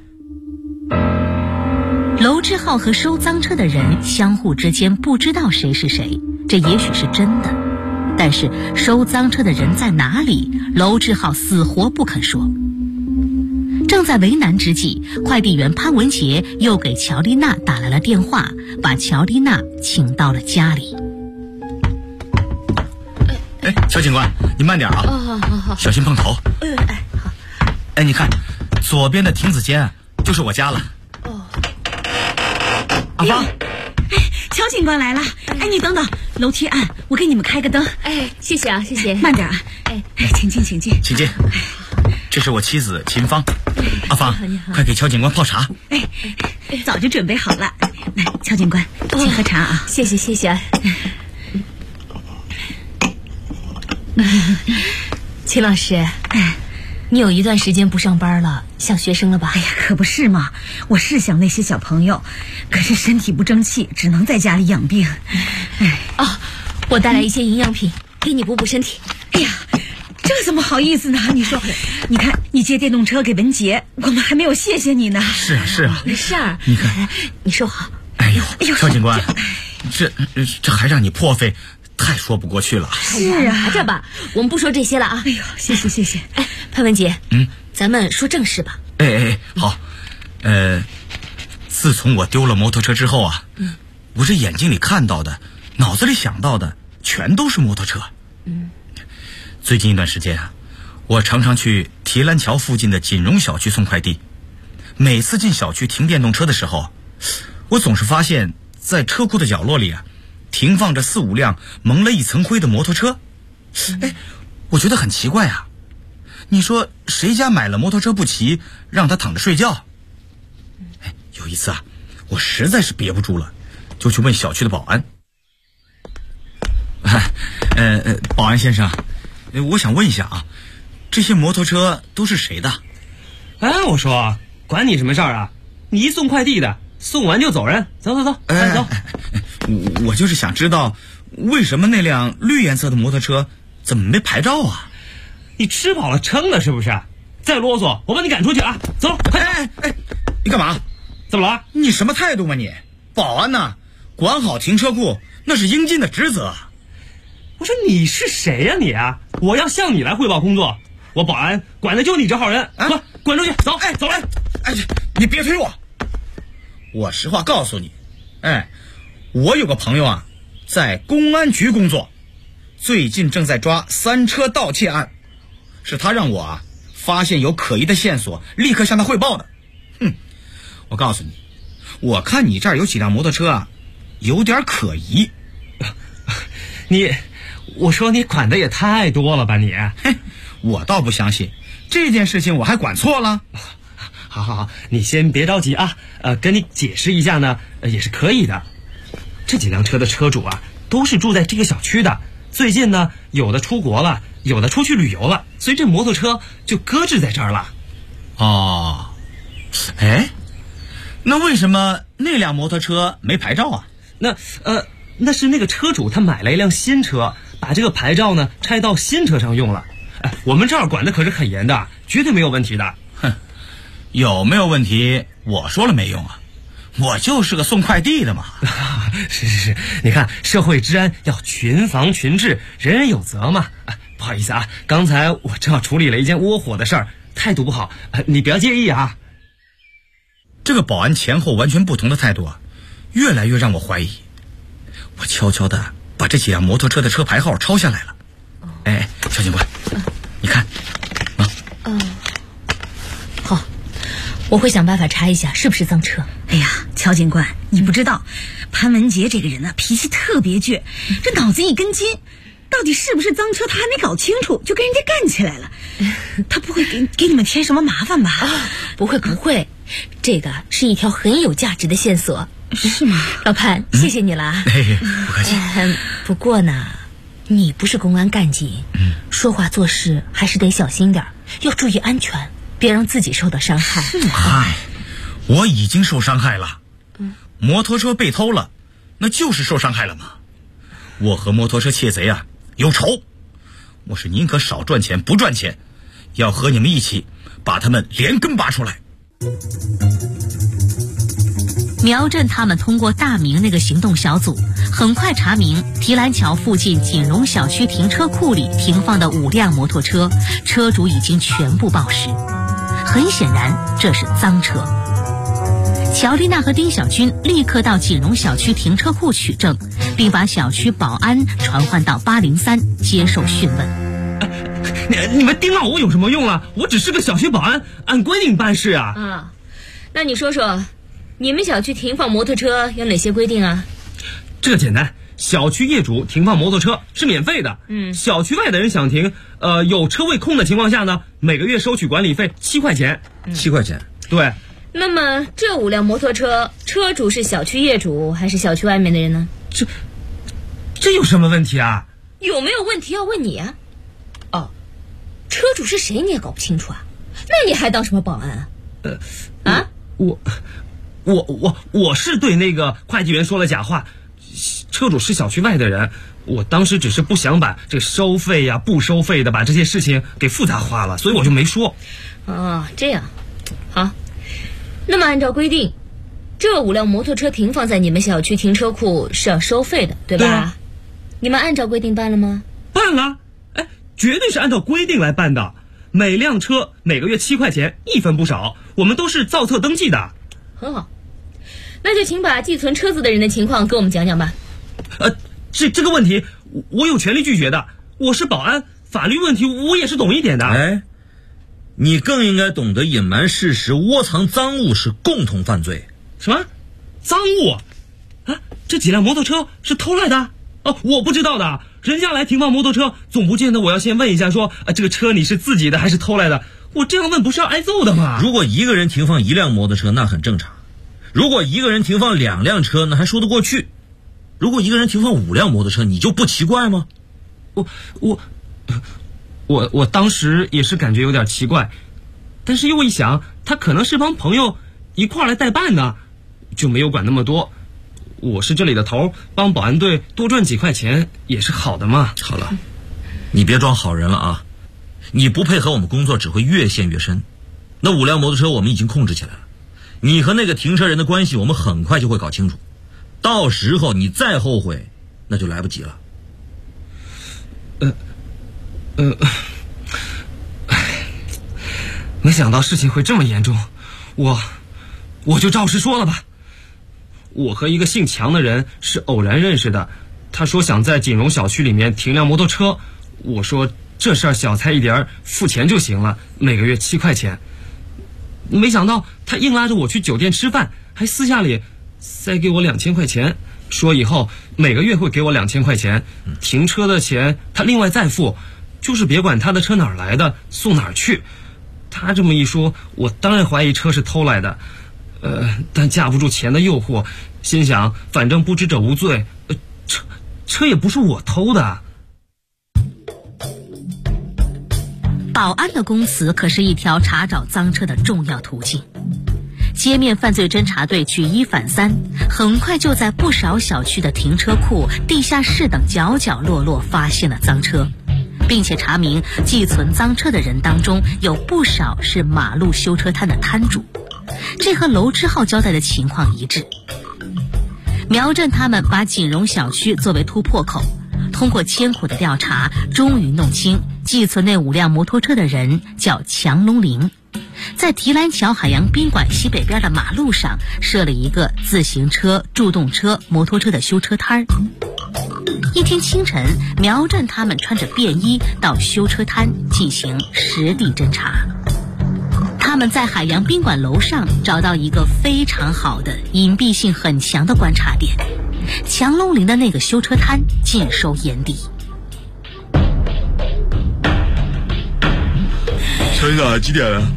娄之浩和收赃车的人相互之间不知道谁是谁，这也许是真的，但是收赃车的人在哪里，娄之浩死活不肯说。正在为难之际，快递员潘文杰又给乔丽娜打来了电话，把乔丽娜请到了家里。 小警官，你慢点啊！好，小心碰头。 好。 你看，左边的亭子间就是我家了。阿芳， 乔警官来了。你等等，楼梯暗，我给你们开个灯。 谢谢啊，谢谢。 慢点啊。请进，请进， 请进。这是我妻子秦芳。阿芳，快给乔警官泡茶。 早就准备好了。来，乔警官，请喝茶啊。 谢谢啊。秦老师，你有一段时间不上班了，像学生了吧？ 可不是嘛，我是想那些小朋友，可是身体不争气，只能在家里养病。 我带来一些营养品给你补补身体。 这怎么好意思呢？你说，你看你借电动车给文杰，我们还没有谢谢你呢。 是啊， 没事儿。 你看， 你收好。 乔警官，这还让你破费，太说不过去了。 是啊， 拿着吧，我们不说这些了啊。 谢谢。 潘文杰，咱们说正事吧。 好。自从我丢了摩托车之后啊，我这眼睛里看到的，脑子里想到的，全都是摩托车。最近一段时间啊，我常常去提篮桥附近的锦荣小区送快递。每次进小区停电动车的时候，我总是发现在车库的角落里啊，停放着4、5辆蒙了一层灰的摩托车。我觉得很奇怪啊。你说谁家买了摩托车不骑，让他躺着睡觉？有一次啊，我实在是憋不住了，就去问小区的保安。保安先生，我想问一下啊，这些摩托车都是谁的？ 我说管你什么事儿啊，你一送快递的，送完就走人，走，快走。 我就是想知道，为什么那辆绿颜色的摩托车怎么没牌照啊？ 你吃饱了撑了是不是？再啰嗦我把你赶出去啊！走，快走。 你干嘛？ 怎么了？ 你什么态度吗你？保安呢？管好停车库那是应尽的职责。 我说你是谁呀你啊？我要向你来汇报工作，我保安管的就你这号人。滚出去，走，走人。 你别推我。我实话告诉你，我有个朋友啊，在公安局工作，最近正在抓3车盗窃案，是他让我啊发现有可疑的线索，立刻向他汇报的。我告诉你，我看你这儿有几辆摩托车啊，有点可疑。 我说你管的也太多了吧你？ 我倒不相信这件事情我还管错了。 好，你先别着急啊，跟你解释一下呢，也是可以的。这几辆车的车主啊，都是住在这个小区的。最近呢，有的出国了，有的出去旅游了，所以这摩托车就搁置在这儿了。 哦，哎，那为什么那辆摩托车没牌照啊？ 那是那个车主他买了一辆新车，把这个牌照呢拆到新车上用了。我们这儿管的可是很严的，绝对没有问题的。 哼，有没有问题我说了没用啊，我就是个送快递的嘛。 是，你看社会治安要群防群治，人人有责嘛。不好意思啊，刚才我正好处理了一件窝火的事儿，态度不好，你不要介意啊。 这个保安前后完全不同的态度啊，越来越让我怀疑。我悄悄地把这几辆摩托车的车牌号抄下来了。哎，小警官，你看好，我会想办法查一下是不是赃车。 哎呀，乔警官，你不知道潘文杰这个人呢，脾气特别倔，这脑子一根筋，到底是不是赃车他还没搞清楚就跟人家干起来了。他不会给你们添什么麻烦吧？ 不会，这个是一条很有价值的线索。 是吗？ 老潘，谢谢你了啊。 不客气。 不过呢，你不是公安干警，说话做事还是得小心点，要注意安全，别让自己受到伤害。 是吗？ 嗨，我已经受伤害了。摩托车被偷了，那就是受伤害了嘛。我和摩托车窃贼啊有仇，我是宁可少赚钱不赚钱，要和你们一起把他们连根拔出来。 苗振他们通过大明那个行动小组，很快查明提篮桥附近锦荣小区停车库里停放的5辆摩托车，车主已经全部报失。很显然，这是赃车。乔丽娜和丁小军立刻到锦荣小区停车库取证，并把小区保安传唤到803接受讯问。 你们盯上我有什么用啊？我只是个小区保安，按规定办事啊。 那你说说，你们小区停放摩托车有哪些规定啊？ 这个简单，小区业主停放摩托车是免费的。小区外的人想停，有车位空的情况下呢，每个月收取管理费7块钱。 7块钱？ 对。 那么这5辆摩托车，车主是小区业主还是小区外面的人呢？ 这有什么问题啊？ 有没有问题要问你啊？车主是谁你也搞不清楚啊？那你还当什么保安啊？ 我是对那个会计员说了假话，车主是小区外的人，我当时只是不想把这收费呀、不收费的把这些事情给复杂化了，所以我就没说。 这样，好。那么按照规定，这5辆摩托车停放在你们小区停车库是要收费的，对吧？对啊。你们按照规定办了吗？ 办了，绝对是按照规定来办的。每辆车每个月7块钱，1分不少，我们都是造册登记的。 很好，那就请把寄存车子的人的情况给我们讲讲吧。 这个问题我有权利拒绝的，我是保安，法律问题我也是懂一点的。 你更应该懂得隐瞒事实，窝藏赃物是共同犯罪。 什么？赃物？这几辆摩托车是偷来的？我不知道的。人家来停放摩托车，总不见得我要先问一下说，这个车你是自己的还是偷来的？我这样问不是要挨揍的吗？ 如果一个人停放1辆摩托车，那很正常；如果一个人停放2辆车，那还说得过去；如果一个人停放5辆摩托车，你就不奇怪吗？ 我当时也是感觉有点奇怪，但是又一想，他可能是帮朋友一块来代办呢，就没有管那么多。我是这里的头，帮保安队多赚几块钱也是好的嘛。 好了，你别装好人了啊！你不配合我们工作，只会越陷越深。那5辆摩托车我们已经控制起来了，你和那个停车人的关系我们很快就会搞清楚，到时候你再后悔那就来不及了。 没想到事情会这么严重，我就照实说了吧。我和一个姓强的人是偶然认识的，他说想在锦荣小区里面停辆摩托车，我说这事儿小菜一碟，付钱就行了，每个月7块钱。没想到他硬拉着我去酒店吃饭，还私下里塞给我2000块钱，说以后每个月会给我2000块钱，停车的钱他另外再付， 就是别管他的车哪儿来的，送哪儿去。他这么一说，我当然怀疑车是偷来的。但架不住钱的诱惑，心想反正不知者无罪，车也不是我偷的。 保安的供词可是一条查找赃车的重要途径。街面犯罪侦查队举一反三，很快就在不少小区的停车库、地下室等角角落落发现了赃车，并且查明寄存赃车的人当中有不少是马路修车摊的摊主，这和娄之浩交代的情况一致。苗振他们把锦荣小区作为突破口，通过艰苦的调查，终于弄清寄存那5辆摩托车的人叫强龙林，在提篮桥海洋宾馆西北边的马路上设了一个自行车、助动车、摩托车的修车摊儿。一天清晨，苗振他们穿着便衣到修车摊进行实地侦查。他们在海洋宾馆楼上找到一个非常好的、隐蔽性很强的观察点，强龙林的那个修车摊尽收眼底。 小姨子，几点了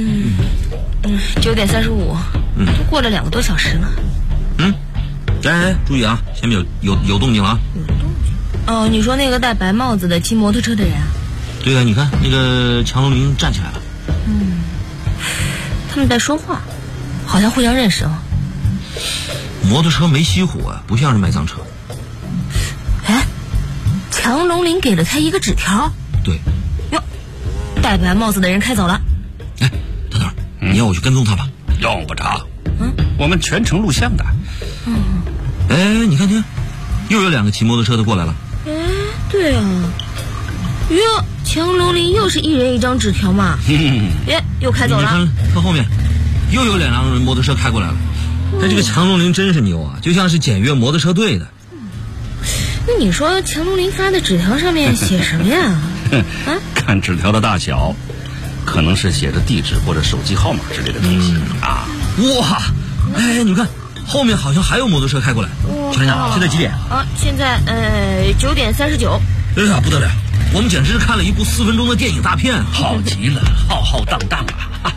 ？9点35，都过了2个多小时了。 哎，注意啊，下面有动静了啊！ 有动静？哦，你说那个戴白帽子的骑摩托车的人啊？ 对啊，你看那个强龙林站起来了。 他们在说话，好像互相认识哦。 摩托车没熄火啊，不像是卖赃车。 哎，强龙林给了他一个纸条。 对。 哟，戴白帽子的人开走了。 哎，等等，你要我去跟踪他吧？ 用不着。我们全程录像的。 哎，你看，又有2个骑摩托车的过来了。 哎，对啊。哟，强龙林又是一人一张纸条嘛。哎，又开走了。 你看后面，又有2辆摩托车开过来了。但这个强龙林真是牛啊，就像是检阅摩托车队的。 那你说强龙林发的纸条上面写什么呀？ 看纸条的大小，可能是写着地址或者手机号码之类的东西啊。 哇，哎，你们看后面好像还有摩托车开过来。小林现在几点？ 现在9点39。 哎呀，不得了！我们简直是看了一部4分钟的电影大片， 好极了，浩浩荡荡啊！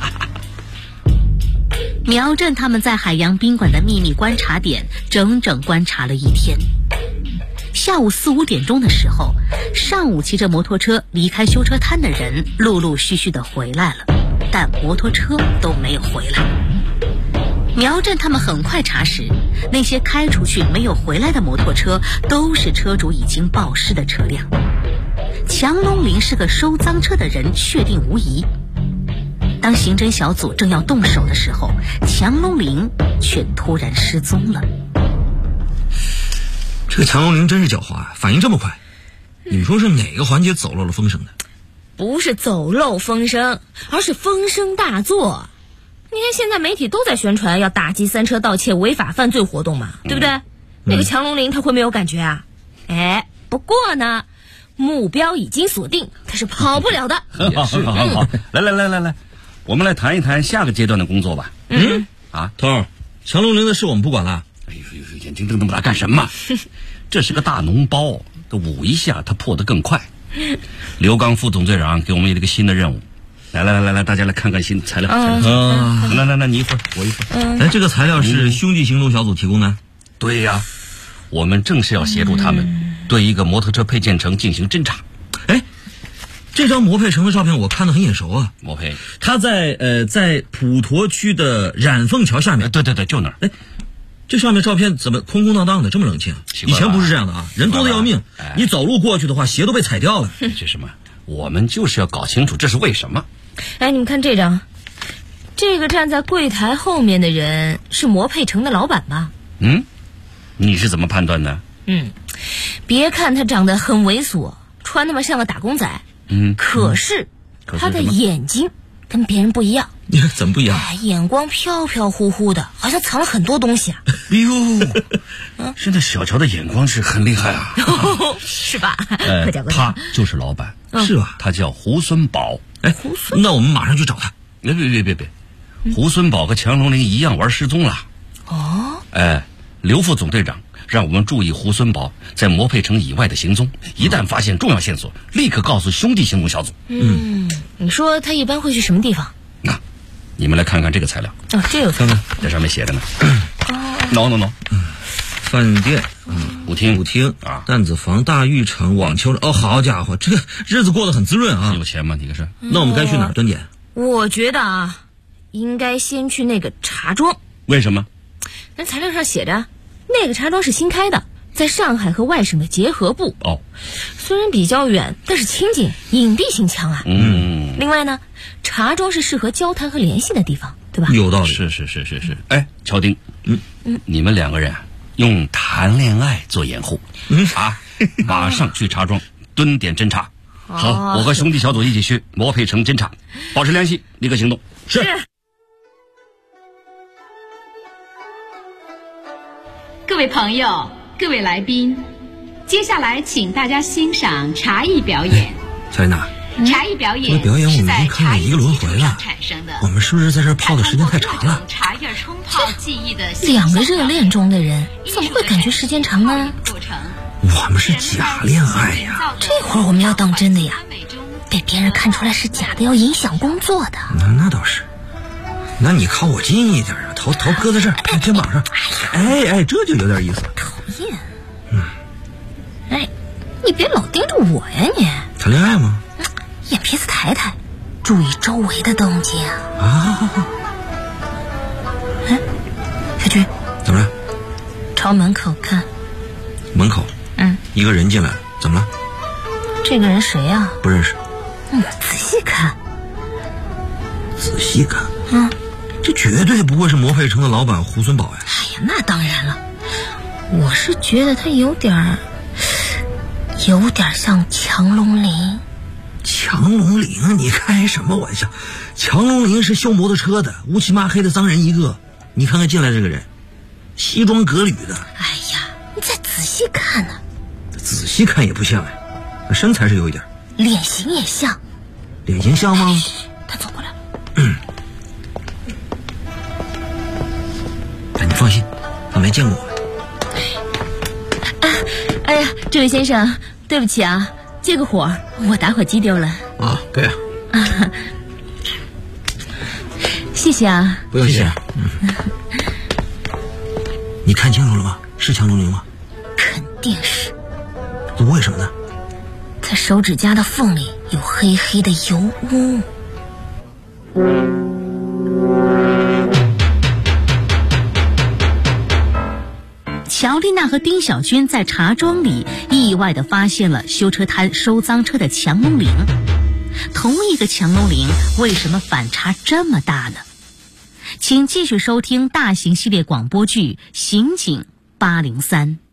苗振他们在海洋宾馆的秘密观察点整整观察了1天。下午4、5点钟的时候，上午骑着摩托车离开修车摊的人陆陆续续的回来了，但摩托车都没有回来。苗振他们很快查实，那些开出去没有回来的摩托车都是车主已经报失的车辆。强龙林是个收赃车的人，确定无疑。当刑侦小组正要动手的时候，强龙林却突然失踪了。 这个强龙林真是狡猾啊，反应这么快。你说是哪个环节走漏了风声呢？ 不是走漏风声，而是风声大作。你看现在媒体都在宣传要打击3车盗窃违法犯罪活动嘛，对不对？那个强龙林他会没有感觉啊？哎，不过呢，目标已经锁定，他是跑不了的。 也是，好，来，我们来谈一谈下个阶段的工作吧。 头儿，强龙林的事我们不管了。 哎呦，眼睛瞪那么大干什么？这是个大脓包，捂一下它破得更快。刘刚副总队长给我们一个新的任务。来，大家来看看新材料。来，你一份，我一份。 哎，这个材料是兄弟行动小组提供的。 对呀，我们正是要协助他们对一个摩托车配件城进行侦查。 哎，这张摩配城的照片我看得很眼熟啊。 摩配， 他在普陀区的染凤桥下面。 对，就那儿。 哎，这上面照片怎么空空荡荡的，这么冷清？以前不是这样的啊，人多得要命，你走路过去的话，鞋都被踩掉了。 这什么？我们就是要搞清楚这是为什么。 哎，你们看这张，这个站在柜台后面的人是摩配城的老板吧？ 你是怎么判断的？ 别看他长得很猥琐，穿那么像个打工仔，可是他的眼睛跟别人不一样。 怎么不一样？ 眼光飘飘忽忽的，好像藏了很多东西啊。 哎呦，现在小乔的眼光是很厉害啊， 是吧？ 他就是老板， 是吧？ 他叫胡孙宝。 哎，那我们马上去找他。 别，胡孙宝和强龙林一样玩失踪了。 哦。 哎，刘副总队长让我们注意胡孙宝在魔配城以外的行踪，一旦发现重要线索，立刻告诉兄弟行动小组。 你说他一般会去什么地方？ 你们来看看这个材料。 这有材料， 在上面写着呢。no， 饭店， 舞厅啊，担子房、大浴场、网球。好家伙，这个日子过得很滋润啊！ 有钱吗？你可是？ 那我们该去哪儿蹲点？ 我觉得应该先去那个茶庄。 为什么？ 那材料上写着，那个茶庄是新开的，在上海和外省的结合部。虽然比较远，但是清静，隐蔽性强啊。另外呢，茶庄是适合交谈和联系的地方，对吧？ 有道理。 是。乔丁，你们2个人用谈恋爱做掩护，马上去茶庄蹲点侦查。好，我和兄弟小组一起去魔配城侦查，保持联系，立刻行动。 是。 各位朋友，各位来宾，接下来请大家欣赏茶艺表演。 乔丽娜， 茶艺表演， 这表演我们已经看了1个轮回了，我们是不是在这儿泡的时间太长了？ 茶叶冲泡技艺的 2个热恋中的人，怎么会感觉时间长呢？ 我们是假恋爱呀！ 这会儿我们要当真的呀，被别人看出来是假的，要影响工作的。 那倒是。那你靠我近一点啊，头搁在这儿，肩膀上。这就有点意思。 讨厌。你别老盯着我呀，你。 谈恋爱吗？ 眼皮子抬抬，注意周围的动静啊。小军， 怎么了？ 朝门口看。 门口？一个人进来了，怎么了？ 这个人谁呀？ 不认识。 仔细看。 仔细看。这绝对不会是魔配城的老板胡孙宝呀！ 那当然了，我是觉得他有点像强龙林。 强龙林？你开什么玩笑？强龙林是修摩托车的，乌漆嘛黑的脏人一个。你看看进来这个人，西装革履的。 你再仔细看呢。 仔细看也不像身材是有一点。 脸型也像。 脸型像吗？ 他走过来了。 你放心，他没见过我们。这位先生，对不起啊，借个火，我打火机丢了。 对啊。 谢谢啊。 不用谢。你看清楚了吗？是强龙林吗？ 肯定是。 为什么呢？ 他手指甲的缝里有黑黑的油污。 乔丽娜和丁小军在茶庄里意外地发现了修车摊收赃车的强龙林。同一个强龙林，为什么反差这么大呢？请继续收听大型系列广播剧《刑警803》。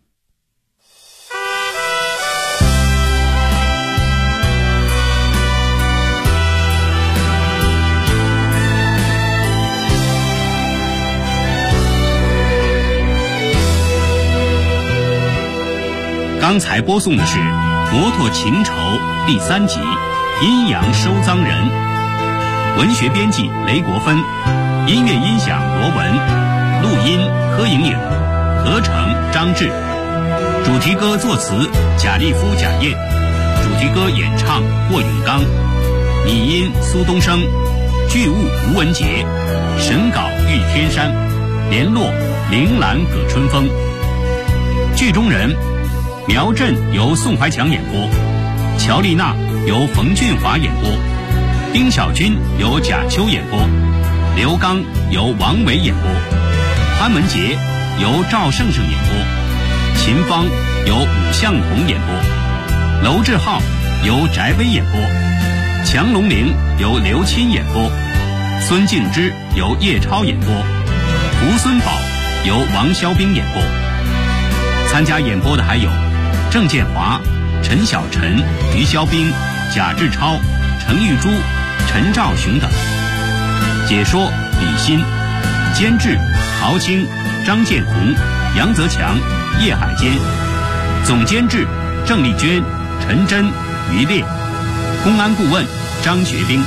刚才播送的是《摩托情仇》第3集《阴阳收赃人》，文学编辑雷国芬，音乐音响罗文，录音柯莹莹，合成张志，主题歌作词贾立夫、贾燕，主题歌演唱霍永刚，拟音苏东升，剧务吴文杰，审稿玉天山，联络铃兰葛春风。剧中人苗振由宋怀强演播，乔丽娜由冯俊华演播，丁小军由贾秋演播，刘刚由王伟演播，潘文杰由赵胜胜演播，秦芳由武向红演播，娄志浩由翟威演播，强龙林由刘钦演播，孙敬之由叶超演播，胡孙宝由王肖兵演播。参加演播的还有郑建华、陈小晨、于肖兵、贾志超、程玉珠、陈兆雄等。解说李欣，监制陶青、张建红、杨泽强、叶海坚，总监制郑丽娟、陈真、于烈，公安顾问张学兵。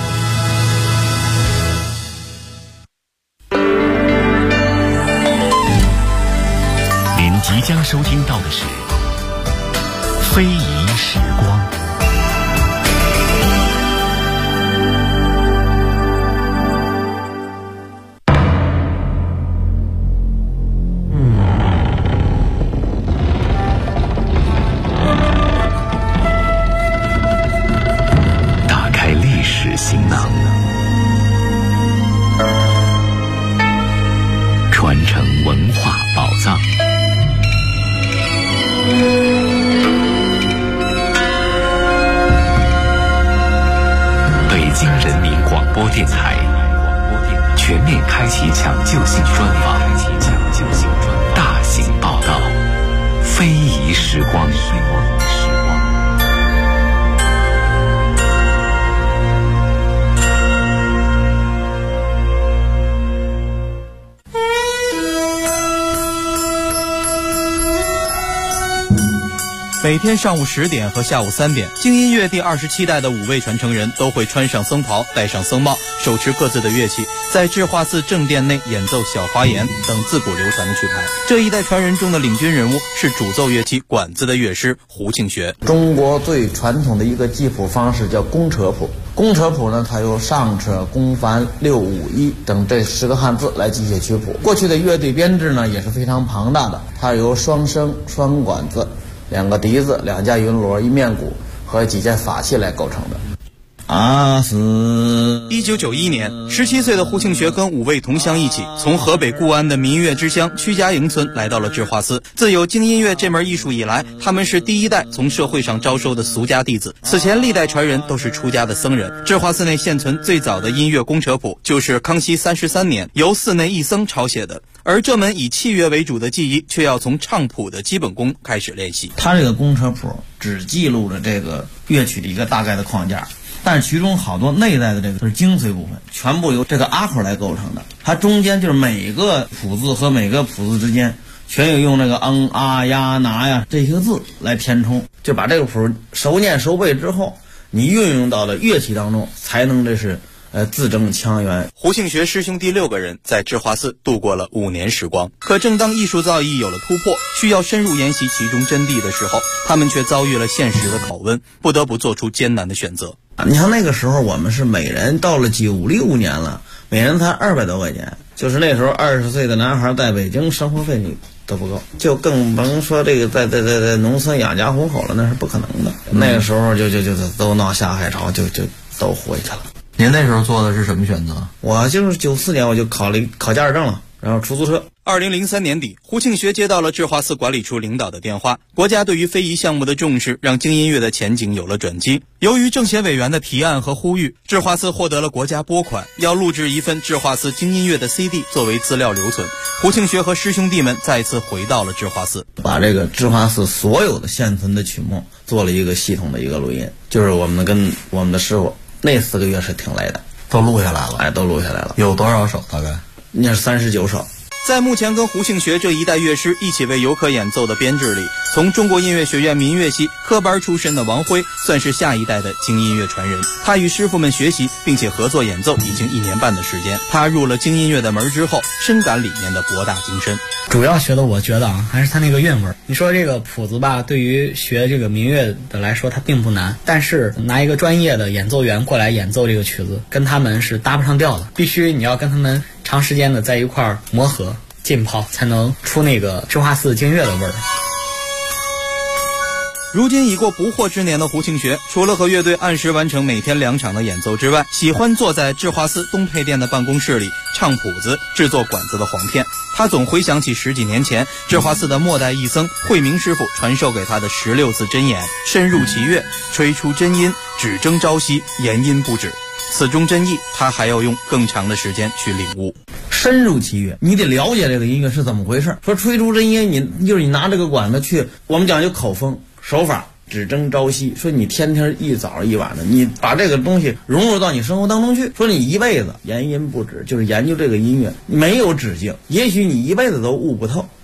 您即将收听到的是非遗时光。打开历史行囊，传承文化宝藏。北京人民广播电台全面开启抢救性专访，大型报道，非遗时光。 每天上午10点和下午3点，京音乐第27代的5位传承人都会穿上僧袍，戴上僧帽，手持各自的乐器，在智化寺正殿内演奏小花言等自古流传的曲牌。这一代传人中的领军人物是主奏乐器管子的乐师胡庆学。 中国最传统的一个记谱方式叫公车谱。公车谱呢，它由上车、公繁、六五一等这10个汉字来记写曲谱。过去的乐队编制呢也是非常庞大的，它由双笙、双管子、2个笛子、2架云锣、1面鼓和几件法器来构成的。 1991年，17岁的胡庆学跟5位同乡一起，从河北固安的民乐之乡曲家营村来到了智化寺。自有京音乐这门艺术以来，他们是第1代从社会上招收的俗家弟子。此前历代传人都是出家的僧人。智化寺内现存最早的音乐公车谱，就是康熙33年由寺内一僧抄写的。而这门以器乐为主的技艺，却要从唱谱的基本功开始练习。 他这个公车谱只记录了这个乐曲的一个大概的框架，但是其中好多内在的这个是精髓部分，全部由这个阿口来构成的。它中间就是每个谱字和每个谱字之间全有用那个啊呀拿呀这些字来填充，就把这个谱熟念熟背之后，你运用到了乐器当中，才能这是字正腔圆。 胡庆学师兄弟6个人在智化寺度过了5年时光。可正当艺术造诣有了突破，需要深入研习其中真谛的时候，他们却遭遇了现实的拷问，不得不做出艰难的选择。 你像那个时候我们是每人到了96年了，每人才200多块钱，就是那时候20岁的男孩在北京生活费你都不够，就更甭说这个在农村养家糊口了，那是不可能的。那个时候就都闹下海潮，就都回去了。 您那时候做的是什么选择？ 我就是94年我就考驾驶证了，然后出租车。 2003年底，胡庆学接到了智化寺管理处领导的电话，国家对于非遗项目的重视让京音乐的前景有了转机。由于政协委员的提案和呼吁，智化寺获得了国家拨款，要录制一份智化寺京音乐的 CD 作为资料留存。胡庆学和师兄弟们再次回到了智化寺， 把这个智化寺所有的现存的曲目做了一个系统的一个录音，就是我们跟我们的师傅那4个月是挺累的， 都录下来了。 都录下来了。 有多少首？大概那是39首。 在目前跟胡庆学这一代乐师一起为游客演奏的编制里，从中国音乐学院民乐系科班出身的王辉算是下一代的京音乐传人。他与师傅们学习并且合作演奏已经1年半的时间。他入了京音乐的门之后，深感里面的博大精深。 主要学的我觉得还是他那个韵味。你说这个谱子吧，对于学这个民乐的来说它并不难，但是拿一个专业的演奏员过来演奏这个曲子，跟他们是搭不上调的。必须你要跟他们长时间的在一块儿磨合浸泡，才能出那个智化寺京乐的味儿。 如今已过不惑之年的胡庆学，除了和乐队按时完成每天2场的演奏之外，喜欢坐在智化寺东配殿的办公室里唱谱子，制作管子的簧片。他总回想起10几年前智化寺的末代义僧慧明师傅传授给他的16字真言：深入其乐，吹出真音，只争朝夕，言音不止。此中真意，他还要用更长的时间去领悟。 深入其乐，你得了解这个音乐是怎么回事。说吹出真音，你拿这个管子去，我们讲究口风手法，只争朝夕。说你天天一早一晚的，你把这个东西融入到你生活当中去。说你一辈子言音不止，就是研究这个音乐没有止境，也许你一辈子都悟不透。